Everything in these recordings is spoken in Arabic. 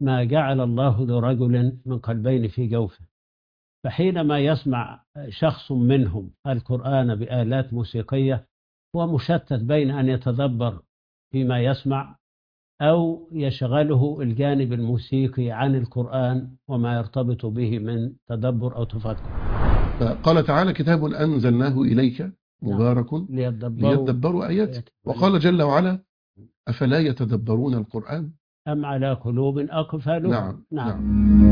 ما جعل الله لرجل من قلبين في جوفه. فحينما يسمع شخص منهم القرآن بآلات موسيقية هو مشتت بين أن يتدبر فيما يسمع أو يشغله الجانب الموسيقي عن القرآن وما يرتبط به من تدبر أو تفكر. قال تعالى: كتاب أنزلناه إليك مبارك ليدبروا آياته. وقال جل وعلا: أفلا يتدبرون القرآن أم على قلوب أقفالها. نعم.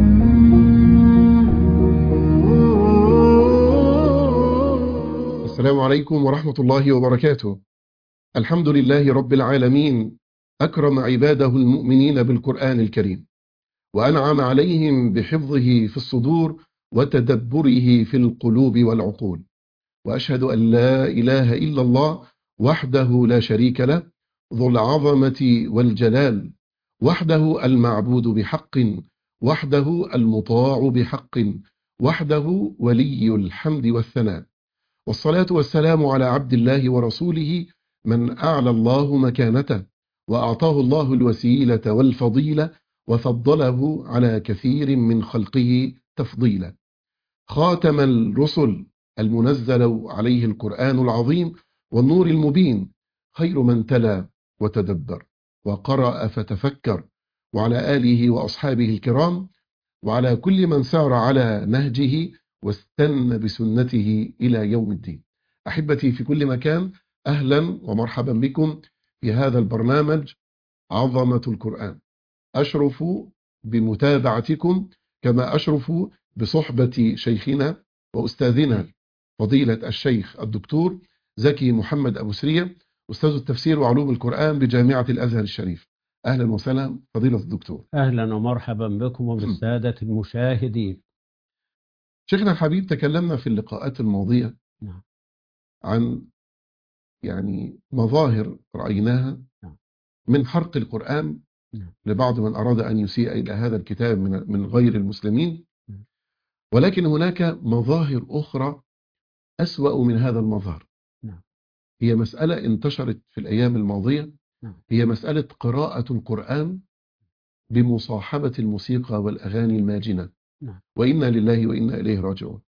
السلام عليكم ورحمة الله وبركاته. الحمد لله رب العالمين، أكرم عباده المؤمنين بالقرآن الكريم، وأنعم عليهم بحفظه في الصدور وتدبره في القلوب والعقول. وأشهد أن لا إله إلا الله وحده لا شريك له، ذو العظمة والجلال، وحده المعبود بحق، وحده المطاع بحق، وحده ولي الحمد والثناء. والصلاة والسلام على عبد الله ورسوله من أعلى الله مكانته وأعطاه الله الوسيلة والفضيلة وفضله على كثير من خلقه تفضيلا. خاتم الرسل المنزل عليه القرآن العظيم والنور المبين، خير من تلا وتدبر وقرأ فتفكر، وعلى آله وأصحابه الكرام، وعلى كل من سار على نهجه واستنى بسنته إلى يوم الدين. أحبتي في كل مكان، أهلا ومرحبا بكم في هذا البرنامج عظمة القرآن. أشرف بمتابعتكم كما أشرف بصحبة شيخنا وأستاذنا فضيلة الشيخ الدكتور زكي محمد أبو سرية، أستاذ التفسير وعلوم القرآن بجامعة الأزهر الشريف. أهلا وسهلا فضيلة الدكتور. أهلا ومرحبا بكم وبالسادة المشاهدين. شيخنا الحبيب، تكلمنا في اللقاءات الماضية عن مظاهر رأيناها من حرق القرآن لبعض من أراد أن يسيء إلى هذا الكتاب من غير المسلمين، ولكن هناك مظاهر أخرى أسوأ من هذا المظهر. هي مسألة انتشرت في الأيام الماضية، هي مسألة قراءة القرآن بمصاحبة الموسيقى والأغاني الماجنة، وإنا لله وإنا إليه راجعون.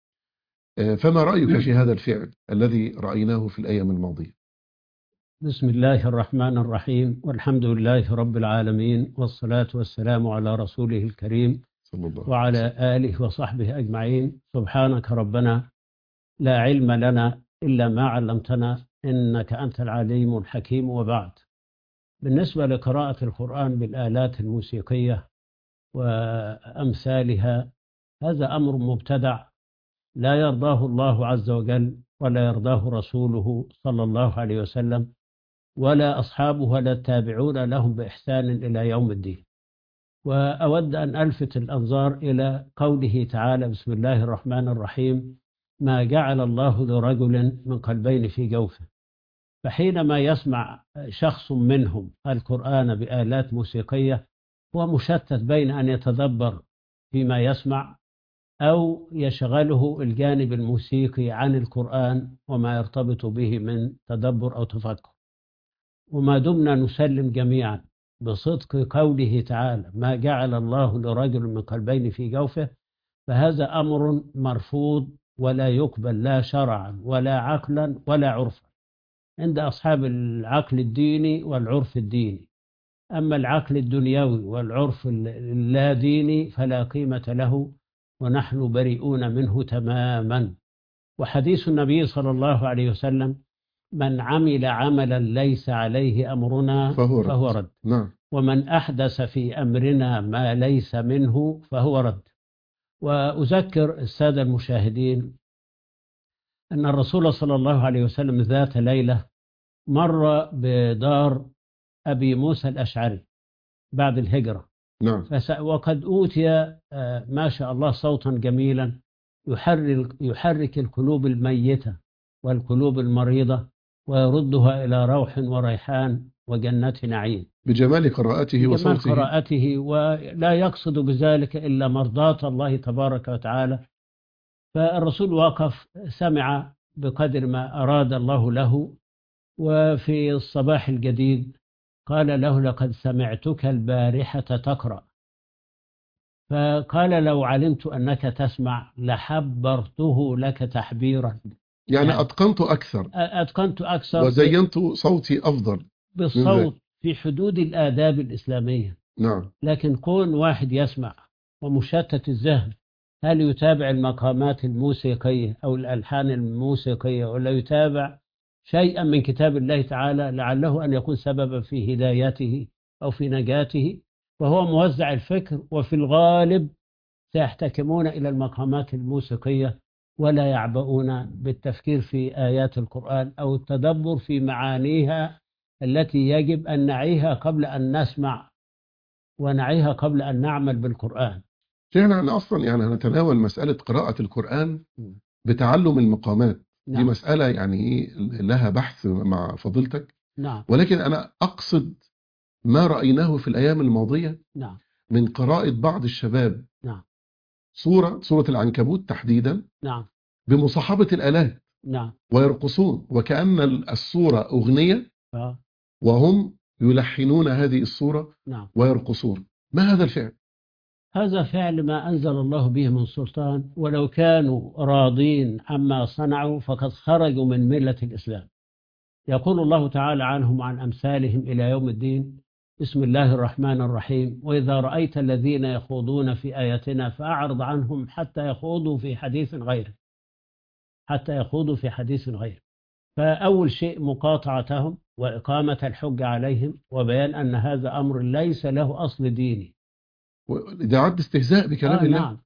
فما رأيك في هذا الفعل الذي رأيناه في الأيام الماضية؟ بسم الله الرحمن الرحيم، والحمد لله رب العالمين، والصلاة والسلام على رسوله الكريم وعلى آله وصحبه أجمعين. سبحانك ربنا لا علم لنا إلا ما علمتنا إنك أنت العليم الحكيم. وبعد، بالنسبة لقراءة القرآن بالآلات الموسيقية وأمثالها، هذا أمر مبتدع لا يرضاه الله عز وجل ولا يرضاه رسوله صلى الله عليه وسلم ولا أصحابه ولا التابعون لهم بإحسان إلى يوم الدين. وأود أن ألفت الأنظار إلى قوله تعالى: بسم الله الرحمن الرحيم، ما جعل الله لرجل من قلبين في جوفه. فحينما يسمع شخص منهم القرآن بآلات موسيقية هو مشتت بين أن يتدبر فيما يسمع أو يشغله الجانب الموسيقي عن القرآن وما يرتبط به من تدبر أو تفكر. وما دمنا نسلم جميعا بصدق قوله تعالى: ما جعل الله لرجل من قلبين في جوفه، فهذا أمر مرفوض ولا يقبل لا شرعا ولا عقلا ولا عرفا عند أصحاب العقل الديني والعرف الديني. أما العقل الدنيوي والعرف اللا ديني فلا قيمة له، ونحن بريئون منه تماما. وحديث النبي صلى الله عليه وسلم: من عمل عملا ليس عليه أمرنا فهو رد. ومن أحدث في أمرنا ما ليس منه فهو رد. وأذكر السادة المشاهدين أن الرسول صلى الله عليه وسلم ذات ليلة مر بدار أبي موسى الأشعري بعد الهجرة، وقد أوتي ما شاء الله صوتا جميلا يحرك القلوب الميتة والقلوب المريضة ويردها إلى روح وريحان وجنة نعيم بجمال قراءته وصوته. بجمال قراءته، ولا يقصد بذلك إلا مرضاة الله تبارك وتعالى. فالرسول وقف سمع بقدر ما أراد الله له. وفي الصباح الجديد قال له: لقد سمعتك البارحة تقرأ فقال لو علمت أنك تسمع لحبرته لك تحبيرا. يعني أتقنت أكثر أتقنت أكثر وزينت صوتي أفضل من ذلك. بالصوت في حدود الآداب الإسلامية. نعم. لكن كون واحد يسمع ومشتت الذهن، هل يتابع المقامات الموسيقية أو الألحان الموسيقية، ولا يتابع شيئا من كتاب الله تعالى لعله أن يكون سببا في هدايته أو في نجاته؟ وهو موزع الفكر، وفي الغالب سيحتكمون إلى المقامات الموسيقية ولا يعبؤون بالتفكير في آيات القرآن أو التدبر في معانيها التي يجب أن نعيها قبل أن نسمع، ونعيها قبل أن نعمل بالقرآن. احنا أصلا يعني هنتناول مسألة قراءة القرآن بتعلم المقامات. نعم. دي مسألة يعني لها بحث مع فضيلتك. نعم. ولكن أنا أقصد ما رأيناه في الأيام الماضية. نعم. من قراءة بعض الشباب. نعم. سورة العنكبوت تحديدا. نعم. بمصاحبة الآلات. نعم. ويرقصون وكأن الصورة أغنية. وهم يلحنون هذه الصورة. نعم. ويرقصون. ما هذا الفعل؟ هذا فعل ما أنزل الله به من سلطان، ولو كانوا راضين عما صنعوا فقد خرجوا من ملة الإسلام. يقول الله تعالى عنهم وعن أمثالهم إلى يوم الدين: بسم الله الرحمن الرحيم: وإذا رأيت الذين يخوضون في آياتنا فأعرض عنهم حتى يخوضوا في حديث غيره. حتى يخوضوا في حديث غيره. فأول شيء مقاطعتهم وإقامة الحج عليهم، وبيان أن هذا أمر ليس له أصل ديني. ده عد استهزاء بكلام الله. نعم.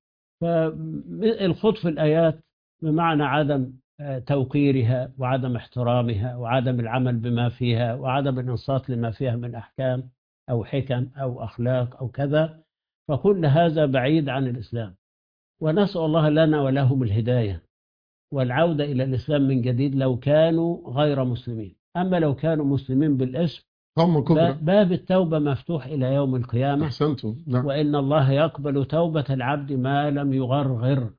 فالخوض في الآيات بمعنى عدم توقيرها وعدم احترامها وعدم العمل بما فيها وعدم الانصات لما فيها من أحكام أو حكم أو أخلاق أو كذا، فكل هذا بعيد عن الإسلام. ونسأل الله لنا ولهم الهداية والعودة إلى الإسلام من جديد لو كانوا غير مسلمين. أما لو كانوا مسلمين بالاسم باب التوبة مفتوح إلى يوم القيامة. أحسنتم. نعم. وإن الله يقبل توبة العبد ما لم يغرغر.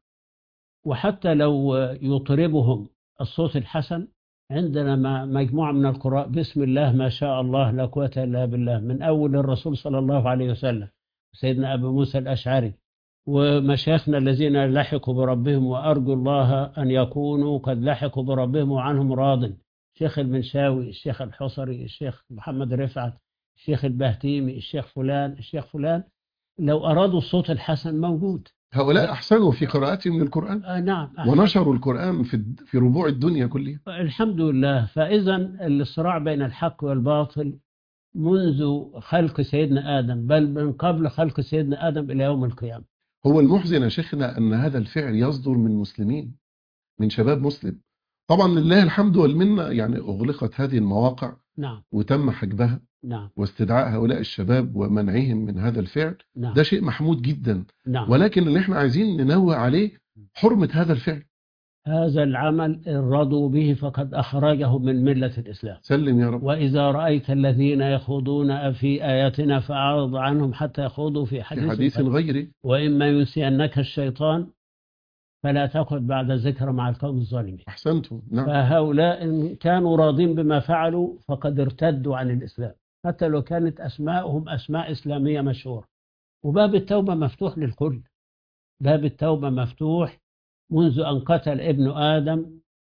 وحتى لو يطربهم الصوت الحسن، عندنا مجموعة من القراء بسم الله ما شاء الله لا قوة إلا بالله، من أول الرسول صلى الله عليه وسلم، سيدنا أبو موسى الأشعري، ومشايخنا الذين لحقوا بربهم وأرجو الله أن يكونوا قد لحقوا بربهم وعنهم راض: الشيخ المنشاوي، الشيخ الحصري، الشيخ محمد رفعت، الشيخ البهتيمي، الشيخ فلان، الشيخ فلان. لو أرادوا الصوت الحسن موجود. هؤلاء أحسنوا في قراءتهم للقرآن. نعم. ونشروا القرآن في ربوع الدنيا كلها. الحمد لله. فإذا الصراع بين الحق والباطل منذ خلق سيدنا آدم، بل من قبل خلق سيدنا آدم إلى يوم القيامة. هو المحزن يا شيخنا أن هذا الفعل يصدر من مسلمين، من شباب مسلم. طبعا لله الحمد والمنة، يعني أغلقت هذه المواقع. نعم. وتم حجبها. نعم. واستدعاء هؤلاء الشباب ومنعهم من هذا الفعل. نعم. ده شيء محمود جدا. نعم. ولكن اللي احنا عايزين ننوه عليه حرمة هذا الفعل. هذا العمل إن رضوا به فقد أخرجهم من ملة الإسلام. سلم يا رب. وإذا رأيت الذين يخوضون في آياتنا فأعرض عنهم حتى يخوضوا في حديث غيره. وإما ينسينك الشيطان فلا تقعد بعد ذكر مع القوم الظالمين. أحسنتم. نعم. فهؤلاء إن كانوا راضين بما فعلوا فقد ارتدوا عن الإسلام، حتى لو كانت أسماءهم أسماء إسلامية مشهورة. وباب التوبة مفتوح للكل. باب التوبة مفتوح منذ أن قتل ابن آدم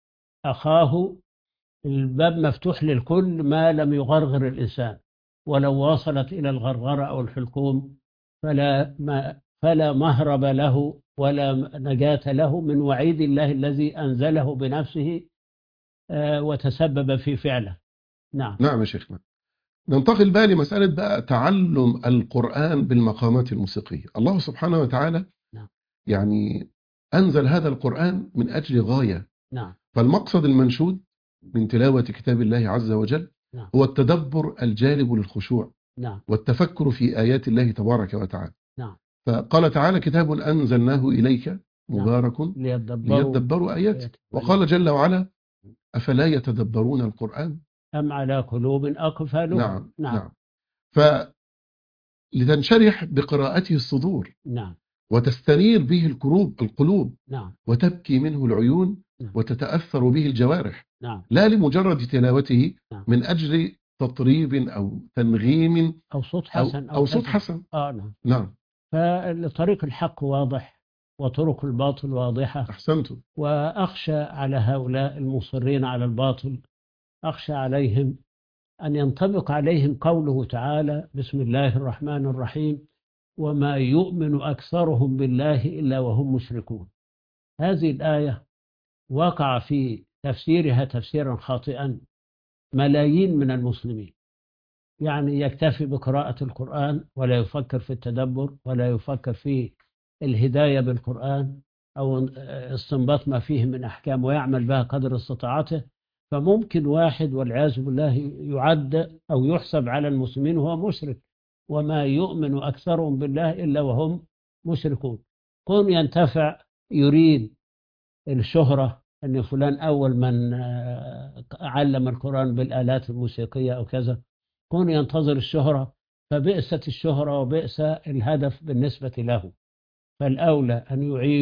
أخاه. الباب مفتوح للكل ما لم يغرغر الإنسان، ولو وصلت إلى الغرغرة أو الحلقوم فلا مهرب له ولا نجاة له من وعيد الله الذي أنزله بنفسه وتسبب في فعله. نعم. نعم يا شيخنا. ننتقل بقى لمسألة بقى تعلم القرآن بالمقامات الموسيقية. الله سبحانه وتعالى نعم. يعني أنزل هذا القرآن من أجل غاية. نعم. فالمقصد المنشود من تلاوة كتاب الله عز وجل نعم. هو التدبر الجالب للخشوع. نعم. والتفكر في آيات الله تبارك وتعالى. نعم. فقال تعالى: كتاب أنزلناه إليك مبارك ليدبروا آياته. وقال جل وعلا: أفلا يتدبرون القرآن أم على قلوب أقفالها. نعم. نعم. فلتنشرح بقراءته الصدور. نعم. وتستنير به القلوب. نعم. وتبكي منه العيون. نعم. وتتأثر به الجوارح. نعم. لا لمجرد تلاوته. نعم. من أجل تطريب أو تنغيم أو صوت حسن أو صوت حسن. نعم. نعم. فطريق الحق واضح وطرق الباطل واضحة. أحسنتم. وأخشى على هؤلاء المصرين على الباطل، أخشى عليهم أن ينطبق عليهم قوله تعالى: بسم الله الرحمن الرحيم: وما يؤمن أكثرهم بالله إلا وهم مشركون. هذه الآية وقع في تفسيرها تفسيرا خاطئا ملايين من المسلمين، يعني يكتفي بقراءة القرآن ولا يفكر في التدبر ولا يفكر في الهداية بالقرآن أو استنباط ما فيه من أحكام ويعمل بها قدر استطاعته. فممكن واحد والعياذ بالله يعد أو يحسب على المسلمين وهو مشرك. وما يؤمن أكثرهم بالله إلا وهم مشركون. كون ينتفع يريد الشهرة أن فلان أول من علم القرآن بالآلات الموسيقية أو كذا، كون ينتظر الشهرة، فبئست الشهرة وبئس الهدف بالنسبة له. فالأولى أن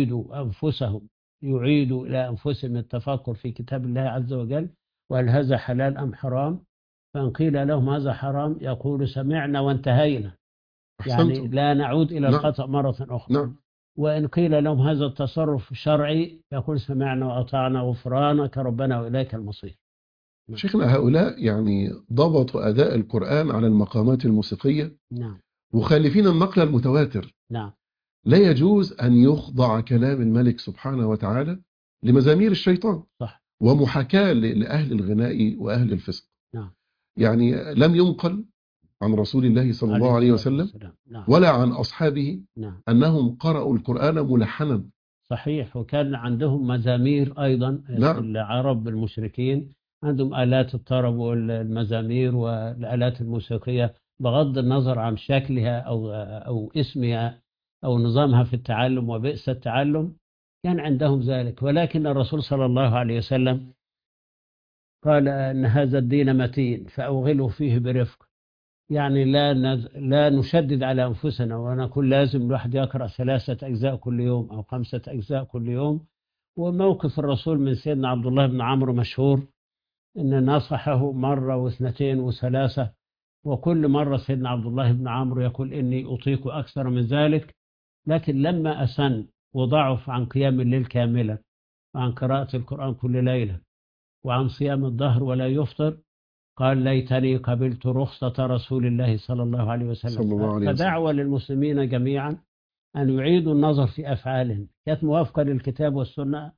يعيدوا إلى أنفسهم التفكر في كتاب الله عز وجل، وهل هذا حلال أم حرام. فإن قيل لهم هذا حرام يقول سمعنا وانتهينا، يعني لا نعود إلى الخطأ مرة أخرى. نعم. وإن قيل لهم هذا التصرف شرعي يقول سمعنا وأطعنا غفرانك ربنا وإليك المصير. شيخنا، هؤلاء يعني ضبطوا أداء القرآن على المقامات الموسيقية. نعم. مخالفين النقل المتواتر. نعم. لا يجوز أن يخضع كلام الملك سبحانه وتعالى لمزامير الشيطان. صح. ومحاكاة لأهل الغناء وأهل الفسق. نعم. يعني لم ينقل عن رسول الله صلى الله عليه وسلم نعم. ولا عن أصحابه نعم. أنهم قرأوا القرآن ملحنا. صحيح. وكان عندهم مزامير أيضا. نعم. العرب المشركين عندهم آلات الطرب والمزامير والآلات الموسيقية، بغض النظر عن شكلها أو اسمها أو نظامها في التعلم وبئس التعلم، كان عندهم ذلك. ولكن الرسول صلى الله عليه وسلم قال أن هذا الدين متين فأوغله فيه برفق. يعني لا نشدد على أنفسنا ونقول لازم الواحد يقرأ 3 أجزاء كل يوم أو 5 أجزاء كل يوم. وموقف الرسول من سيدنا عبد الله بن عمرو مشهور، إن نصحه مرة واثنتين وثلاثة، وكل مرة سيدنا عبد الله بن عمرو يقول إني أطيق أكثر من ذلك. لكن لما أسن وضعف عن قيام الليل كاملا وعن قراءة القرآن كل ليلة وعن صيام الظهر ولا يفطر، قال ليتني قبلت رخصة رسول الله صلى الله عليه وسلم. فدعوة للمسلمين جميعا أن يعيدوا النظر في أفعالهم، كانت موافقة للكتاب والسنة،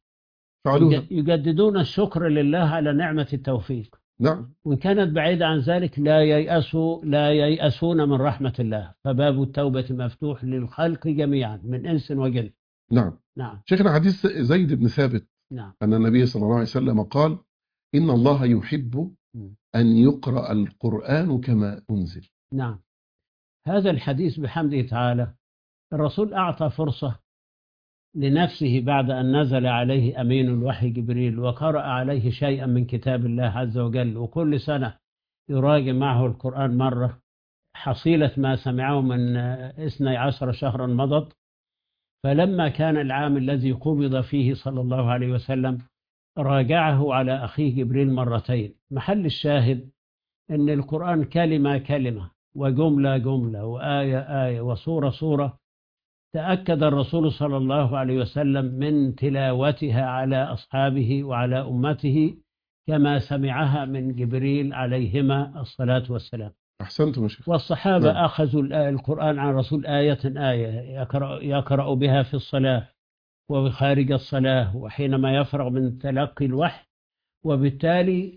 يجددون الشكر لله على نعمة التوفيق. نعم. وإن كانت بعيدة عن ذلك لا ييأسون من رحمة الله، فباب التوبة مفتوح للخلق جميعا من إنس وجن. نعم. نعم. شيخنا، حديث زيد بن ثابت. نعم. أن النبي صلى الله عليه وسلم قال: إن الله يحب أن يقرأ القرآن كما أنزل. نعم. هذا الحديث بحمده تعالى الرسول أعطى فرصة لنفسه بعد أن نزل عليه أمين الوحي جبريل وقرأ عليه شيئا من كتاب الله عز وجل، وكل سنة يراجع معه القرآن مرة، حصيلة ما سمعه من 12 شهرا مضت. فلما كان العام الذي قبض فيه صلى الله عليه وسلم راجعه على أخيه جبريل مرتين. محل الشاهد أن القرآن كلمة كلمة وجملة جملة وآية آية وسورة سورة، تأكد الرسول صلى الله عليه وسلم من تلاوتها على أصحابه وعلى أمته كما سمعها من جبريل عليهما الصلاة والسلام. أحسنتم شيخ. والصحابة أخذوا القرآن عن الرسول آية آية يقرأ بها في الصلاة وخارج الصلاة وحينما يفرغ من تلقي الوحي. وبالتالي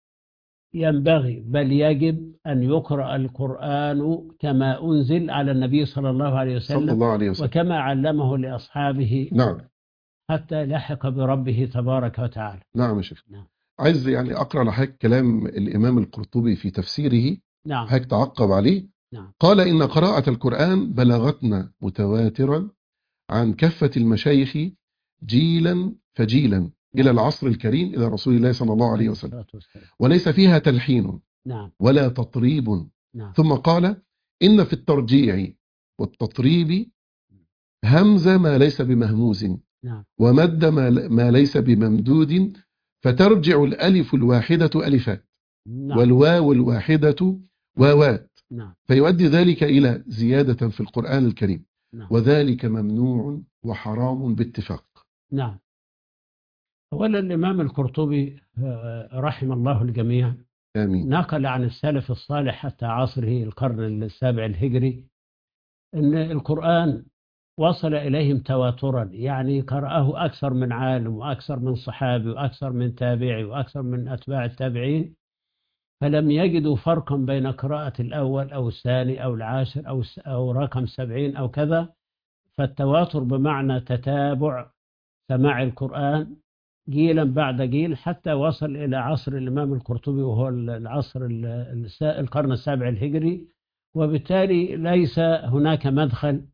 ينبغي بل يجب أن يقرأ القرآن كما أنزل على النبي صلى الله عليه وسلم وكما علمه لأصحابه. نعم. حتى لحق بربه تبارك وتعالى. نعم يا شيخ. نعم. عايز يعني أقرأ لحضرتك كلام الإمام القرطبي في تفسيره. نعم. حضرتك تعقب عليه. نعم. قال: إن قراءة القرآن بلغتنا متواترا عن كافة المشايخ جيلا فجيلا إلى العصر الكريم إلى رسول الله صلى الله عليه وسلم، وليس فيها تلحين ولا تطريب. ثم قال: إن في الترجيع والتطريب همزة ما ليس بمهموز ومد ما ليس بممدود، فترجع الألف الواحدة ألفات والواو الواحدة واوات، فيؤدي ذلك إلى زيادة في القرآن الكريم. نعم. وذلك ممنوع وحرام باتفاق. نعم. أولا الإمام القرطبي رحم الله الجميع آمين. نقل عن السلف الصالح حتى عصره القرن السابع الهجري أن القرآن وصل إليهم تواترا، يعني قرأه أكثر من عالم وأكثر من صحابي وأكثر من تابعي وأكثر من أتباع التابعين، فلم يجدوا فرقا بين قراءة الأول أو الثاني أو العاشر أو رقم 70 أو كذا. فالتواتر بمعنى تتابع سماع القرآن جيلا بعد جيل حتى وصل إلى عصر الإمام القرطبي، وهو العصر القرن السابع الهجري. وبالتالي ليس هناك مدخل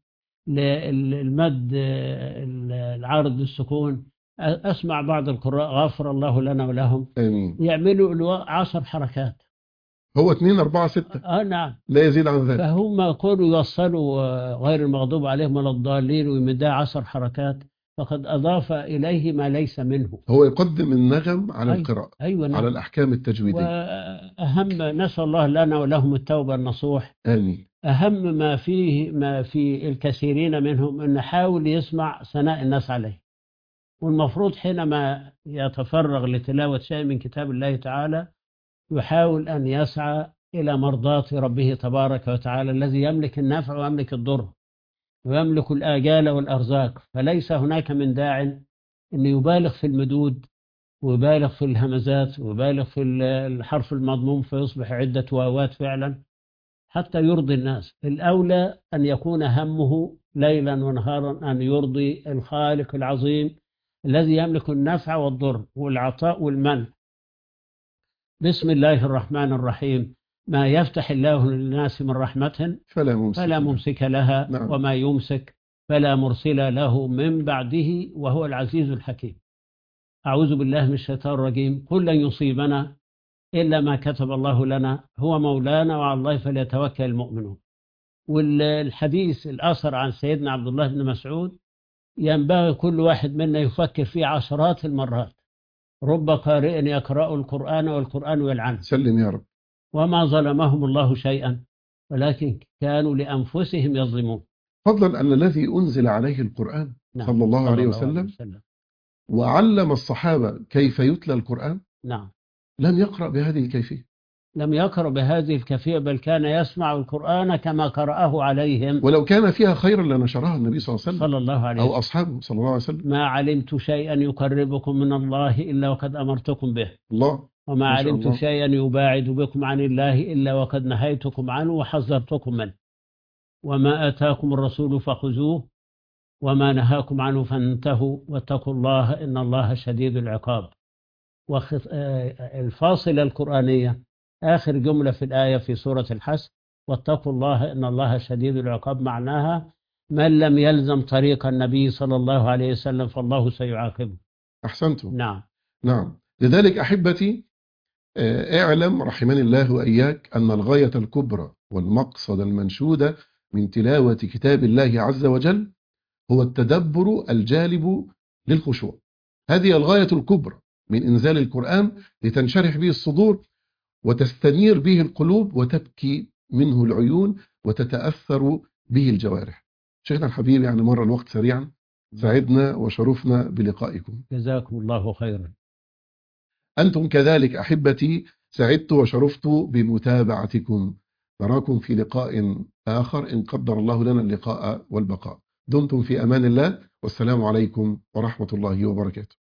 للمد العارض للسكون. أسمع بعض القراء غفر الله لنا ولهم آمين. يعملوا 10 حركات. هو 2 4 6 نعم. لا يزيد عن ذلك. فهم يقولوا يوصلوا غير المغضوب عليهم ولا الضالين ويمدها 10 حركات، فقد أضاف إليه ما ليس منه. هو يقدم النغم على القراءة. أيوة نعم. على الأحكام التجويدية. وأهم نسأل الله لنا ولهم التوبة النصوح. آمين. أهم ما في الكثيرين منهم أن نحاول يسمع ثناء الناس عليه. والمفروض حينما يتفرغ لتلاوة شيء من كتاب الله تعالى يحاول أن يسعى إلى مرضاة ربه تبارك وتعالى الذي يملك النفع ويملك الضر ويملك الآجال والأرزاق. فليس هناك من داع أن يبالغ في المدود ويبالغ في الهمزات ويبالغ في الحرف المضموم فيصبح عدة واوات فعلا حتى يرضي الناس. الأولى أن يكون همه ليلا ونهارا أن يرضي الخالق العظيم الذي يملك النفع والضر والعطاء والمنع. بسم الله الرحمن الرحيم. ما يفتح الله للناس من رحمة فلا ممسك لها. نعم. وما يمسك فلا مرسل له من بعده وهو العزيز الحكيم. أعوذ بالله من الشيطان الرجيم. قل لن يصيبنا إلا ما كتب الله لنا هو مولانا وعلى الله فليتوكل المؤمنون. والحديث الآخر عن سيدنا عبد الله بن مسعود ينبغي كل واحد منا يفكر فيه عشرات المرات. رب قارئ يقرأ القرآن والقرآن يلعنه. سلم يا رب. وما ظلمهم الله شيئا ولكن كانوا لأنفسهم يظلمون. فضلا أن الذي أنزل عليه القرآن نعم. صلى الله عليه وسلم وعلم الصحابة كيف يتلى القرآن. نعم. لم يقرأ بهذه الكيفية. لم يقرأ بهذه الكيفية بل كان يسمع القرآن كما قرأه عليهم. ولو كان فيها خيرا لنشرها النبي صلى الله عليه وسلم صلى الله عليه وسلم أو أصحابه صلى الله عليه وسلم. ما علمت شيئا يقربكم من الله إلا وقد أمرتكم به. الله. وما علمت شيئا يباعد بكم عن الله إلا وقد نهيتكم عنه وحذرتكم منه. وما آتاكم الرسول فخذوه وما نهاكم عنه فانتهوا واتقوا الله إن الله شديد العقاب. الفاصلة القرآنية آخر جملة في الآية في سورة الحشر واتقوا الله إن الله شديد العقاب معناها من لم يلزم طريق النبي صلى الله عليه وسلم فالله سيعاقبه. أحسنتم. نعم. نعم. لذلك أحبتي اعلم رحمني الله وإياك أن الغاية الكبرى والمقصد المنشود من تلاوة كتاب الله عز وجل هو التدبر الجالب للخشوع. هذه الغاية الكبرى من إنزال القرآن لتنشرح به الصدور وتستنير به القلوب وتبكي منه العيون وتتأثر به الجوارح. شيخنا الحبيب يعني مر الوقت سريعا. سعدنا وشرفنا بلقائكم. جزاكم الله خيرا. أنتم كذلك أحبتي سعدت وشرفت بمتابعتكم. نراكم في لقاء آخر إن قدر الله لنا اللقاء والبقاء. دمتم في أمان الله والسلام عليكم ورحمة الله وبركاته.